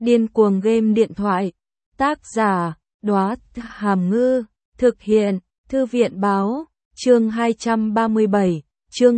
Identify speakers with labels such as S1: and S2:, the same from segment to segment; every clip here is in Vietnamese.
S1: Điên cuồng game điện thoại. Tác giả, Đóa Hàm Ngư. Thực hiện, Thư viện báo. Chương 237, chương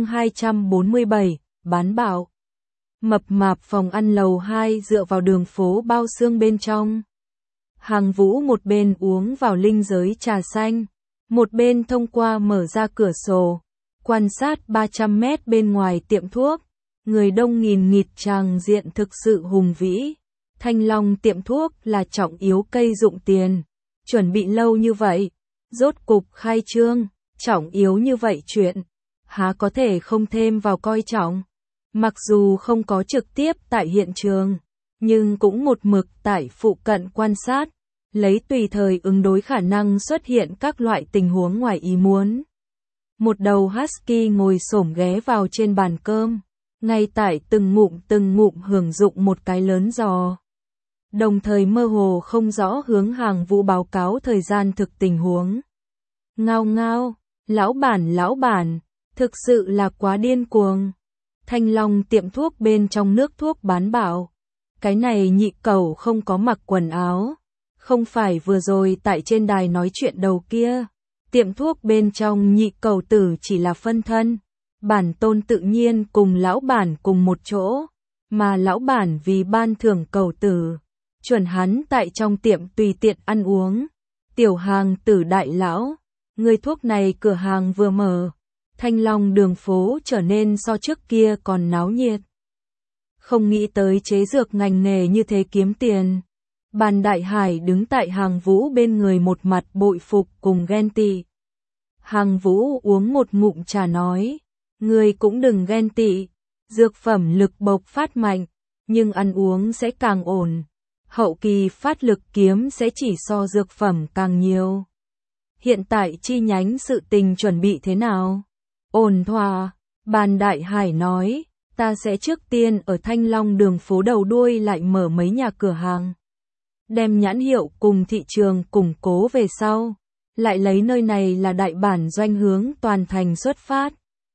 S1: 247, bán bạo. Mập mạp phòng ăn lầu 2 dựa vào đường phố bao xương bên trong. Hàng Vũ một bên uống vào linh giới trà xanh, một bên thông qua mở ra cửa sổ, quan sát 300 mét bên ngoài tiệm thuốc. Người đông nghìn nghịt, tràng diện thực sự hùng vĩ. Thanh Long tiệm thuốc là trọng yếu cây dụng tiền. Chuẩn bị lâu như vậy, rốt cục khai trương, trọng yếu như vậy chuyện, há có thể không thêm vào coi trọng. Mặc dù không có trực tiếp tại hiện trường, nhưng cũng một mực tại phụ cận quan sát, lấy tùy thời ứng đối khả năng xuất hiện các loại tình huống ngoài ý muốn. Một đầu husky ngồi xổm ghé vào trên bàn cơm, ngay tại từng ngụm hưởng dụng một cái lớn giò. Đồng thời mơ hồ không rõ hướng Hàng Vũ báo cáo thời gian thực tình huống. Ngao ngao, lão bản, thực sự là quá điên cuồng. Thanh Long tiệm thuốc bên trong nước thuốc bán bạo. Cái này nhị cẩu không có mặc quần áo. Không phải vừa rồi tại trên đài nói chuyện đầu kia. Tiệm thuốc bên trong nhị cẩu tử chỉ là phân thân. Bản tôn tự nhiên cùng lão bản cùng một chỗ. Mà lão bản vì ban thưởng cẩu tử, chuẩn hắn tại trong tiệm tùy tiện ăn uống. Tiểu Hàng tử đại lão, người thuốc này cửa hàng vừa mở, Thanh Long đường phố trở nên so trước kia còn náo nhiệt. Không nghĩ tới chế dược ngành nghề như thế kiếm tiền. Bàn Đại Hải đứng tại Hàng Vũ bên người một mặt bội phục cùng ghen tị. Hàng Vũ uống một ngụm trà nói, người cũng đừng ghen tị, dược phẩm lực bộc phát mạnh, nhưng ăn uống sẽ càng ổn. Hậu kỳ phát lực kiếm sẽ chỉ so dược phẩm càng nhiều. Hiện tại chi nhánh sự tình chuẩn bị thế nào? Ổn thỏa, Bàn Đại Hải nói, ta sẽ trước tiên ở Thanh Long đường phố đầu đuôi lại mở mấy nhà cửa hàng. Đem nhãn hiệu cùng thị trường củng cố về sau, lại lấy nơi này là đại bản doanh hướng toàn thành xuất phát.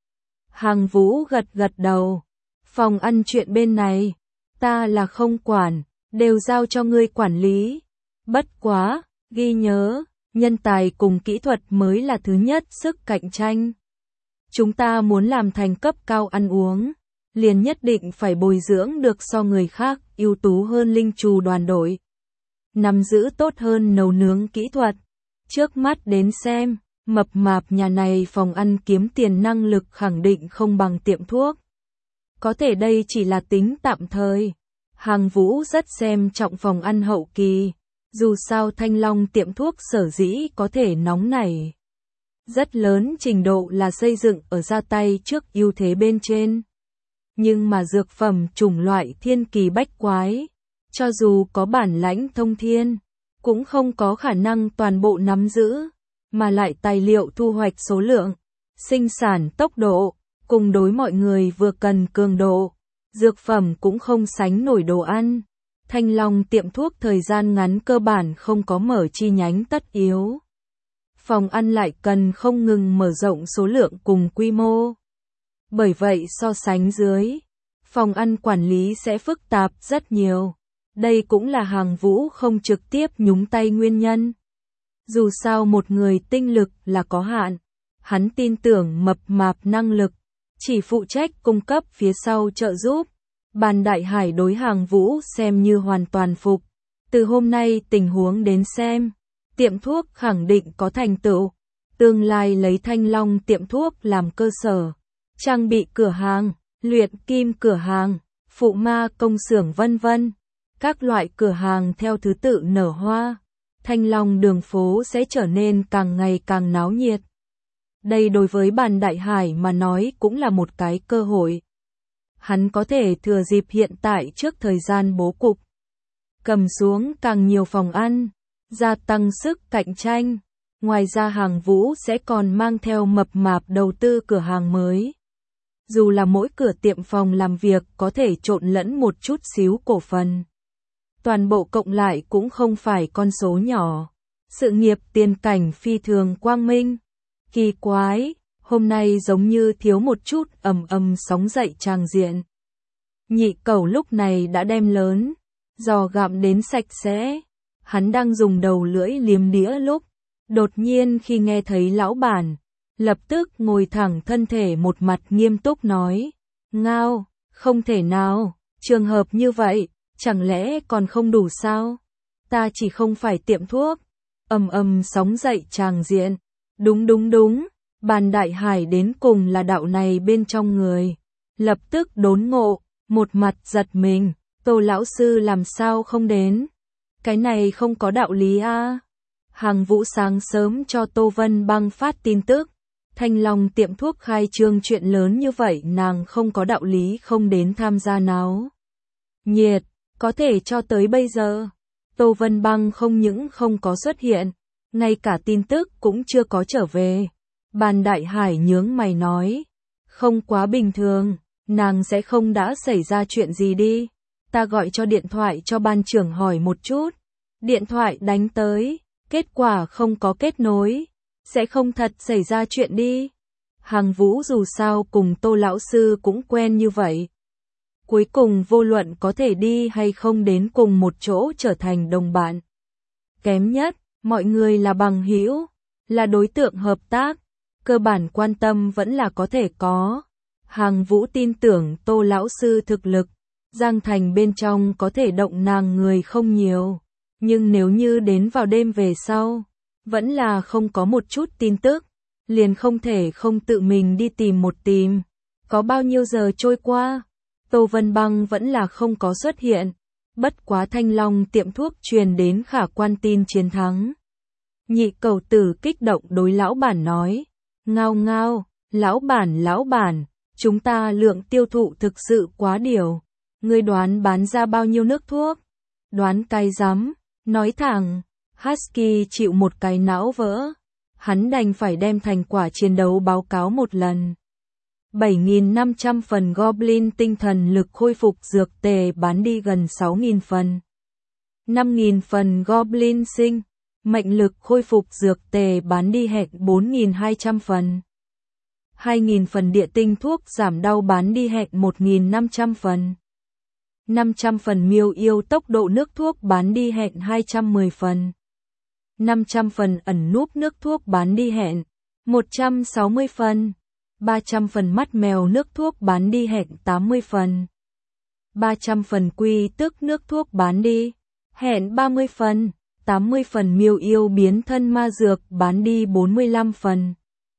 S1: Hàng Vũ gật đầu, phòng ăn chuyện bên này, ta là không quản, đều giao cho ngươi quản lý. Bất quá, ghi nhớ, nhân tài cùng kỹ thuật mới là thứ nhất sức cạnh tranh. Chúng ta muốn làm thành cấp cao ăn uống, liền nhất định phải bồi dưỡng được so người khác ưu tú hơn linh trù đoàn đội. Nắm giữ tốt hơn nấu nướng kỹ thuật. Trước mắt đến xem, mập mạp nhà này phòng ăn kiếm tiền năng lực khẳng định không bằng tiệm thuốc. Có thể đây chỉ là tính tạm thời. Hàng Vũ rất xem trọng phòng ăn hậu kỳ, dù sao Thanh Long tiệm thuốc sở dĩ có thể nóng nảy. Rất lớn trình độ là xây dựng ở ra tay trước ưu thế bên trên. Nhưng mà dược phẩm chủng loại thiên kỳ bách quái, cho dù có bản lãnh thông thiên, cũng không có khả năng toàn bộ nắm giữ, mà lại tài liệu thu hoạch số lượng, sinh sản tốc độ, cùng đối mọi người vừa cần cường độ. Dược phẩm cũng không sánh nổi đồ ăn. Thanh Long tiệm thuốc thời gian ngắn cơ bản không có mở chi nhánh tất yếu. Phòng ăn lại cần không ngừng mở rộng số lượng cùng quy mô. Bởi vậy so sánh dưới, phòng ăn quản lý sẽ phức tạp rất nhiều. Đây cũng là Hàng Vũ không trực tiếp nhúng tay nguyên nhân. Dù sao một người tinh lực là có hạn, hắn tin tưởng mập mạp năng lực, chỉ phụ trách cung cấp phía sau trợ giúp. Bàn Đại Hải đối Hàng Vũ xem như hoàn toàn phục. Từ hôm nay tình huống đến xem, tiệm thuốc khẳng định có thành tựu. Tương lai lấy Thanh Long tiệm thuốc làm cơ sở, trang bị cửa hàng, luyện kim cửa hàng, phụ ma công xưởng vân vân. Các loại cửa hàng theo thứ tự nở hoa, Thanh Long đường phố sẽ trở nên càng ngày càng náo nhiệt. Đây đối với Bàn Đại Hải mà nói cũng là một cái cơ hội. Hắn có thể thừa dịp hiện tại trước thời gian bố cục, cầm xuống càng nhiều phòng ăn, gia tăng sức cạnh tranh. Ngoài ra Hàng Vũ sẽ còn mang theo mập mạp đầu tư cửa hàng mới. Dù là mỗi cửa tiệm phòng làm việc có thể trộn lẫn một chút xíu cổ phần, toàn bộ cộng lại cũng không phải con số nhỏ. Sự nghiệp tiền cảnh phi thường quang minh. Kỳ quái, hôm nay giống như thiếu một chút ầm ầm sóng dậy tràng diện. Nhị cẩu lúc này đã đem lớn giò gặm đến sạch sẽ. Hắn đang dùng đầu lưỡi liếm đĩa lúc, đột nhiên khi nghe thấy lão bản, lập tức ngồi thẳng thân thể một mặt nghiêm túc nói, Ngao, không thể nào, trường hợp như vậy, chẳng lẽ còn không đủ sao? Ta chỉ không phải tiệm thuốc. Sóng dậy tràng diện. Đúng, Bàn Đại Hải đến cùng là đạo này bên trong người. Lập tức đốn ngộ, một mặt giật mình, Tô lão sư làm sao không đến? Cái này không có đạo lý a. Hàng Vũ sáng sớm cho Tô Vân Băng phát tin tức, Thanh Long tiệm thuốc khai trương chuyện lớn như vậy nàng không có đạo lý không đến tham gia náo nhiệt, có thể cho tới bây giờ. Tô Vân Băng không những không có xuất hiện, ngay cả tin tức cũng chưa có trở về. Bàn Đại Hải nhướng mày nói, không quá bình thường, nàng sẽ không đã xảy ra chuyện gì đi. Ta gọi cho điện thoại cho ban trưởng hỏi một chút. Điện thoại đánh tới, kết quả không có kết nối, sẽ không thật xảy ra chuyện đi. Hàng Vũ dù sao cùng Tô lão sư cũng quen như vậy. Cuối cùng vô luận có thể đi hay không đến cùng một chỗ trở thành đồng bạn. Kém nhất, mọi người là bằng hữu, là đối tượng hợp tác, cơ bản quan tâm vẫn là có thể có. Hàng Vũ tin tưởng Tô lão sư thực lực, Giang Thành bên trong có thể động nàng người không nhiều, nhưng nếu như đến vào đêm về sau, vẫn là không có một chút tin tức, liền không thể không tự mình đi tìm một tìm. Có bao nhiêu giờ trôi qua, Tô Vân Băng vẫn là không có xuất hiện, bất quá Thanh Long tiệm thuốc truyền đến khả quan tin chiến thắng. Nhị cầu tử kích động đối lão bản nói, Ngao, lão bản, chúng ta lượng tiêu thụ thực sự quá điều, ngươi đoán bán ra bao nhiêu nước thuốc? Đoán cái rắm, nói thẳng. Husky chịu một cái não vỡ, hắn đành phải đem thành quả chiến đấu báo cáo một lần. 7.500 phần Goblin tinh thần lực khôi phục dược tề bán đi gần 6.000 phần. 5.000 phần Goblin sinh, mệnh lực khôi phục dược tề bán đi hẹn 4.200 phần. 2.000 phần địa tinh thuốc giảm đau bán đi hẹn 1.500 phần. 500 phần miêu yêu tốc độ nước thuốc bán đi hẹn 210 phần. 500 phần ẩn núp nước thuốc bán đi hẹn 160 phần. 300 phần mắt mèo nước thuốc bán đi hẹn 80 phần. 300 phần quy tức nước thuốc bán đi hẹn 30 phần. 80 phần miêu yêu biến thân ma dược bán đi 45 phần.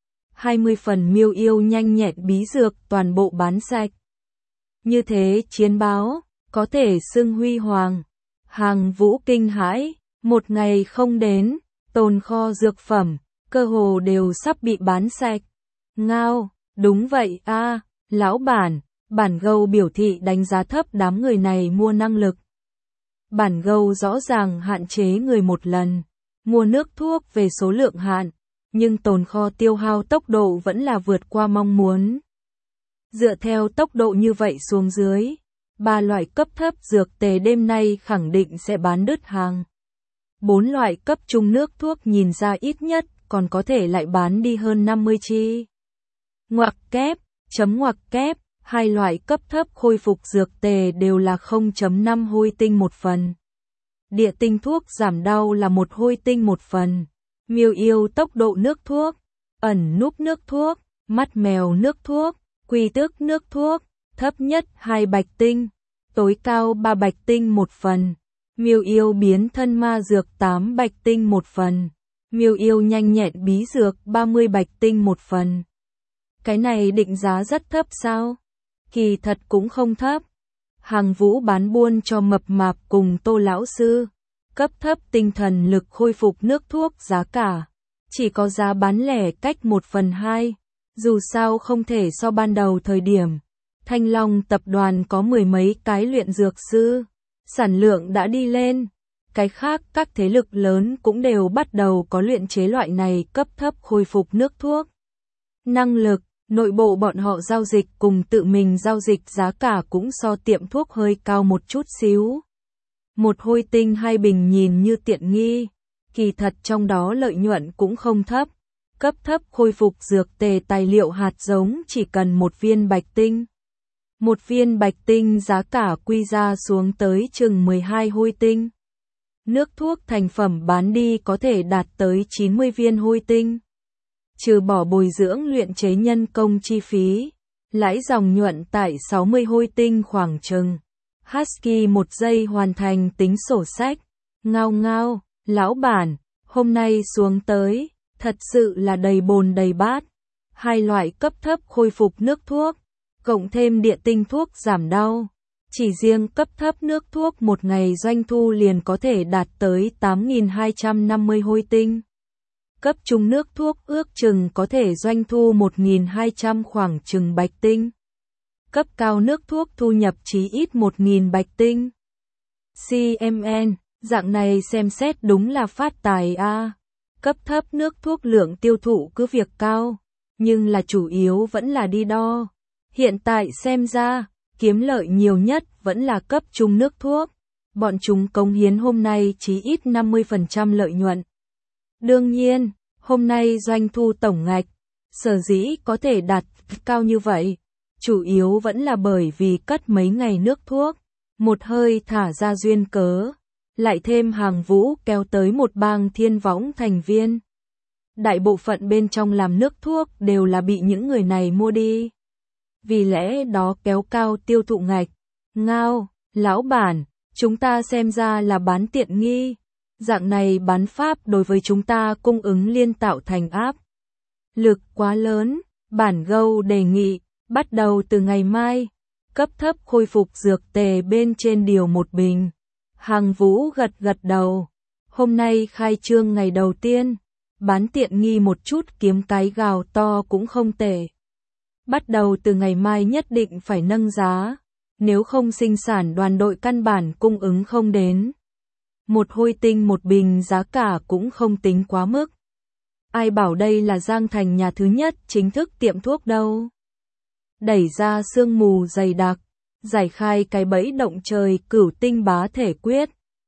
S1: 20 phần miêu yêu nhanh nhẹn bí dược toàn bộ bán sạch. Như thế chiến báo, có thể xưng huy hoàng. Hàng Vũ kinh hãi, một ngày không đến, tồn kho dược phẩm, cơ hồ đều sắp bị bán sạch. Ngao, đúng vậy a, lão bản gâu biểu thị đánh giá thấp đám người này mua năng lực. Bản gâu rõ ràng hạn chế người một lần, mua nước thuốc về số lượng hạn, nhưng tồn kho tiêu hao tốc độ vẫn là vượt qua mong muốn. Dựa theo tốc độ như vậy xuống dưới, 3 loại cấp thấp dược tề đêm nay khẳng định sẽ bán đứt hàng. 4 loại cấp trung nước thuốc nhìn ra ít nhất còn có thể lại bán đi hơn 50 chi. Ngoặc kép, 2 loại cấp thấp khôi phục dược tề đều là 0.5 hôi tinh một phần. Địa tinh thuốc giảm đau là 1 hôi tinh một phần. Miêu yêu tốc độ nước thuốc, ẩn núp nước thuốc, mắt mèo nước thuốc, quy tước nước thuốc, thấp nhất 2 bạch tinh, tối cao 3 bạch tinh một phần. Miêu yêu biến thân ma dược 8 bạch tinh một phần. Miêu yêu nhanh nhẹn bí dược 30 bạch tinh một phần. Cái này định giá rất thấp sao? Kỳ thật cũng không thấp. Hàng Vũ bán buôn cho mập mạp cùng Tô lão sư. Cấp thấp tinh thần lực khôi phục nước thuốc giá cả. Chỉ có giá bán lẻ cách 1/2. Dù sao không thể so ban đầu thời điểm. Thanh Long tập đoàn có 10 mấy cái luyện dược sư. Sản lượng đã đi lên. Cái khác các thế lực lớn cũng đều bắt đầu có luyện chế loại này cấp thấp khôi phục nước thuốc. Năng lực, nội bộ bọn họ giao dịch cùng tự mình giao dịch giá cả cũng so tiệm thuốc hơi cao một chút xíu. Một hôi tinh 2 bình nhìn như tiện nghi, kỳ thật trong đó lợi nhuận cũng không thấp. Cấp thấp khôi phục dược tề tài liệu hạt giống chỉ cần 1 viên bạch tinh. Một viên bạch tinh giá cả quy ra xuống tới chừng 12 hôi tinh. Nước thuốc thành phẩm bán đi có thể đạt tới 90 viên hôi tinh. Trừ bỏ bồi dưỡng luyện chế nhân công chi phí, lãi dòng nhuận tại 60 hôi tinh khoảng chừng. Husky 1 giây hoàn thành tính sổ sách. Ngao ngao, lão bản, hôm nay xuống tới, thật sự là đầy bồn đầy bát. Hai loại cấp thấp khôi phục nước thuốc, cộng thêm địa tinh thuốc giảm đau. Chỉ riêng cấp thấp nước thuốc một ngày doanh thu liền có thể đạt tới 8.250 hôi tinh. Cấp trung nước thuốc ước chừng có thể doanh thu 1.200 khoảng chừng bạch tinh. Cấp cao nước thuốc thu nhập chí ít 1.000 bạch tinh. CMN, dạng này xem xét đúng là phát tài a. Cấp thấp nước thuốc lượng tiêu thụ cứ việc cao, nhưng là chủ yếu vẫn là đi đo. Hiện tại xem ra, kiếm lợi nhiều nhất vẫn là cấp trung nước thuốc. Bọn chúng cống hiến hôm nay chí ít 50% lợi nhuận. Đương nhiên, hôm nay doanh thu tổng ngạch, sở dĩ có thể đạt cao như vậy, chủ yếu vẫn là bởi vì cất mấy ngày nước thuốc, một hơi thả ra duyên cớ, lại thêm hàng vũ kéo tới một bang thiên võng thành viên. Đại bộ phận bên trong làm nước thuốc đều là bị những người này mua đi. Vì lẽ đó kéo cao tiêu thụ ngạch. Ngao, lão bản, chúng ta xem ra là bán tiện nghi. Dạng này bán pháp đối với chúng ta cung ứng liên tạo thành áp lực quá lớn. Bản Gâu đề nghị, bắt đầu từ ngày mai, cấp thấp khôi phục dược tề bên trên điều một bình. Hàng vũ gật gật đầu. Hôm nay khai trương ngày đầu tiên, bán tiện nghi một chút kiếm cái gào to cũng không tệ. Bắt đầu từ ngày mai nhất định phải nâng giá, nếu không sinh sản đoàn đội căn bản cung ứng không đến. Một hôi tinh một bình giá cả cũng không tính quá mức. Ai bảo đây là Giang Thành nhà thứ nhất chính thức tiệm thuốc đâu. Đẩy ra sương mù dày đặc, giải khai cái bẫy động trời Cửu Tinh bá thể quyết.